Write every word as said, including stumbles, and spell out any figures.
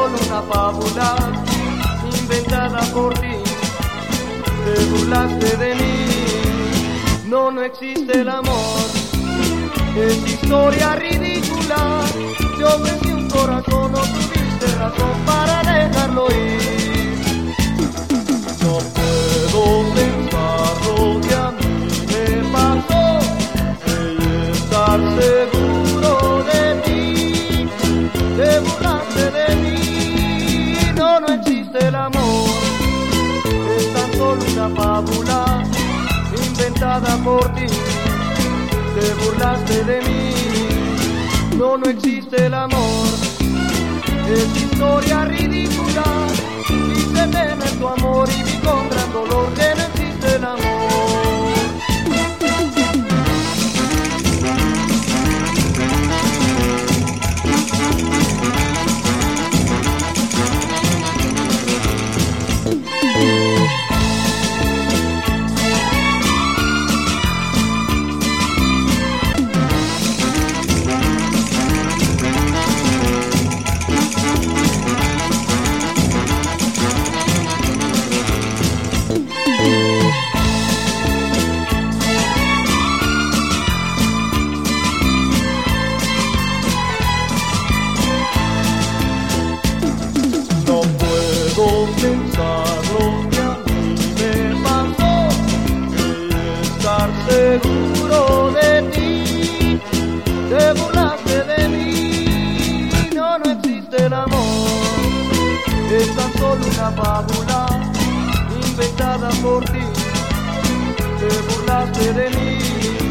solo una fábula inventada por ti. Te burlaste de mí. No, no existe el amor. Es historia ridícula. Te ofrecí un corazón, no tuviste razón para dejarlo ir. No puedo pensar lo que a mí me pasó y estar seguro de ti. Te burlaste de mí. No, no existe el amor. Es tan solo una fábula inventada por ti. Te burlaste de mí. No, no existe el amor. Es historia ridícula. Quise tener tu amor y vi con gran dolor que no existe el amor. Pensar lo que a mí me pasó y estar seguro de ti. Te burlaste de mí. No, no existe el amor. Es tan solo una fábula inventada por ti. Te burlaste de mí.